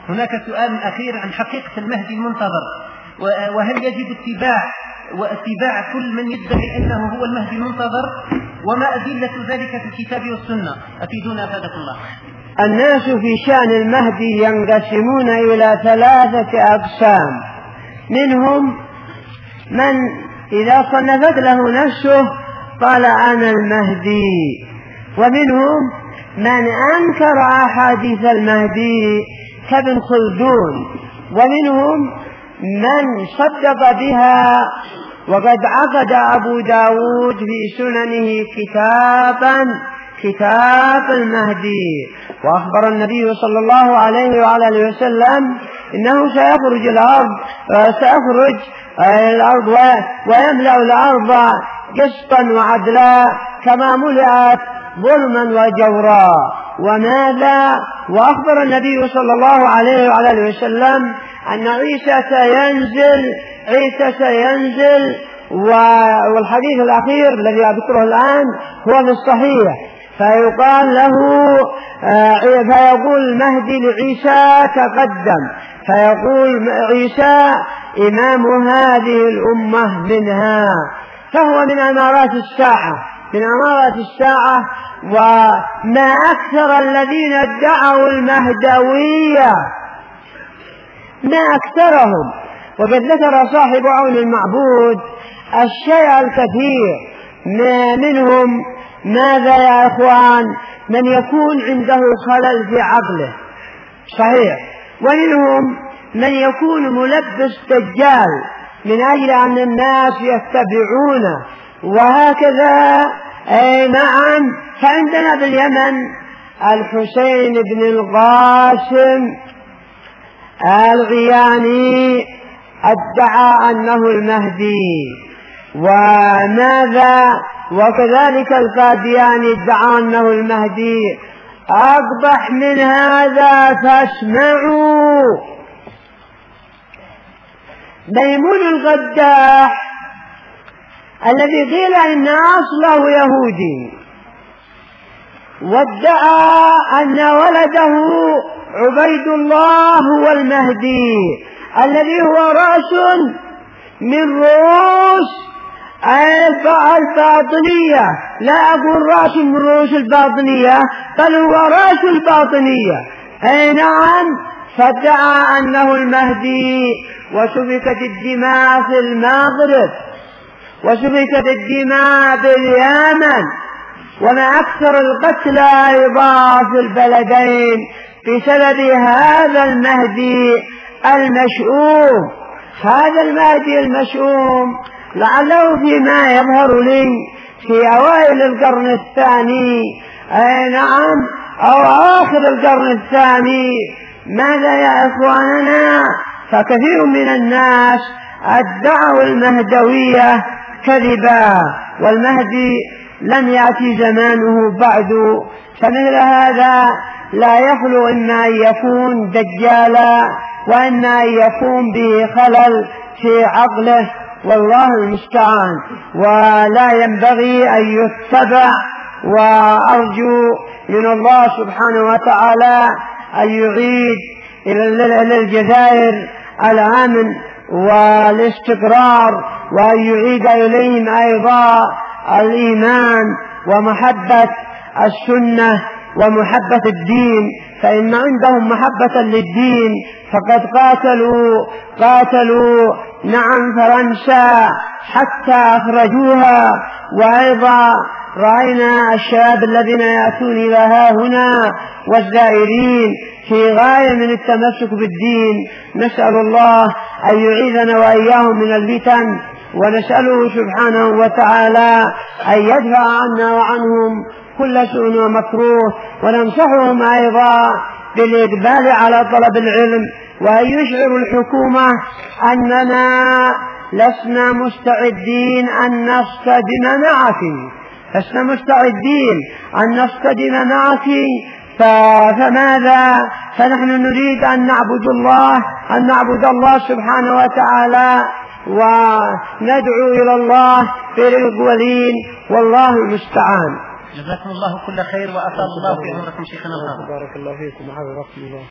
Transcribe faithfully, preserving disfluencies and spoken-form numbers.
هناك سؤال أخير عن حقيقة المهدي المنتظر، وهل يجب اتباع واتباع كل من يدعي أنه هو المهدي المنتظر، وما أدلة ذلك في الكتاب والسنة؟ أفيدونا أفادكم الله. الناس في شأن المهدي ينقسمون إلى ثلاثة أقسام، منهم من إذا صنفت له نفسه قال أنا المهدي، ومنهم من أنكر أحاديث المهدي كابن خلدون، ومنهم من صدق بها. وقد عقد أبو داود في سننه كتابا كتاب المهدي، وأخبر النبي صلى الله عليه وعلى آله وسلم إنه سيخرج الأرض سيخرج الأرض ويملأ الأرض قسطا وعدلا كما ملئت ظلما وجورا. وماذا؟ وأخبر النبي صلى الله عليه وعلى آله وسلم أن عيسى سينزل عيسى سينزل والحديث الأخير الذي أذكره الآن هو من الصحيح، فيقال له فيقول المهدي لعيسى تقدم، فيقول عيسى إمام هذه الأمة منها، فهو من أمارات الساعة من أمارات الساعة. وما أكثر الذين ادعوا المهدوية، ما أكثرهم. وقد ذكر صاحب عون المعبود الشيء الكثير منهم. ماذا يا إخوان؟ من يكون عنده خلل في عقله صحيح، ومنهم من يكون ملبس دجال من أجل أن الناس يتبعونه، وهكذا. أي نعم. فعندنا باليمن الحسين بن القاسم الغياني ادعى أنه المهدي، وماذا؟ وكذلك القادياني ادعى أنه المهدي. أقبح من هذا فاسمعوا، ميمون القداح الذي قيل إن أصله يهودي، وادعى أن ولده عبيد الله هو المهدي الذي هو رأس من رؤوس الباطنية. لا أقول رأس من رؤوس الباطنية، بل هو رأس الباطنية. أي نعم. فادعى أنه المهدي، وسفكت الدماء في المغرب، وسفكت الدماء باليمن، وما أكثر القتلى أيضا في البلدين بسبب هذا المهدي المشؤوم. هذا المهدي المشؤوم لعله فيما يظهر لي في أوائل القرن الثاني، أي نعم، أو آخر القرن الثاني. ماذا يا إخواننا؟ فكثير من الناس ادعوا المهدوية كذبا، والمهدي لم يأتي زمانه بعد. فمثل هذا لا يخلو إما أن يكون دجالا، وإما أن يكون به خلل في عقله، والله المستعان. ولا ينبغي أن يتبع. وأرجو من الله سبحانه وتعالى أن يعيد إلى الجزائر الأمن والاستقرار، وأن يعيد إليهم أيضا الإيمان ومحبة السنة ومحبة الدين، فإن عندهم محبة للدين فقد قاتلوا قاتلوا نعم فرنسا حتى أخرجوها. وأيضا رأينا الشباب الذين يأتون إلى ها هنا والزائرين في غاية من التمسك بالدين. نسأل الله أن يعيذنا وإياهم من الفتن، ونسأله سبحانه وتعالى أن يدفع عنا وعنهم كل سوء ومكروه، وننصحهم أيضا بالإقبال على طلب العلم، وأن يشعر الحكومة أننا لسنا مستعدين أن نصطدم معك لسنا مستعدين أن نصطدم معك فماذا؟ فنحن نريد أن نعبد الله أن نعبد الله سبحانه وتعالى، وندعو إلى الله بالقولين، والله المستعان. جزاكم الله كل خير وأسأل الله في عمركم شيخنا. بارك الله فيكم.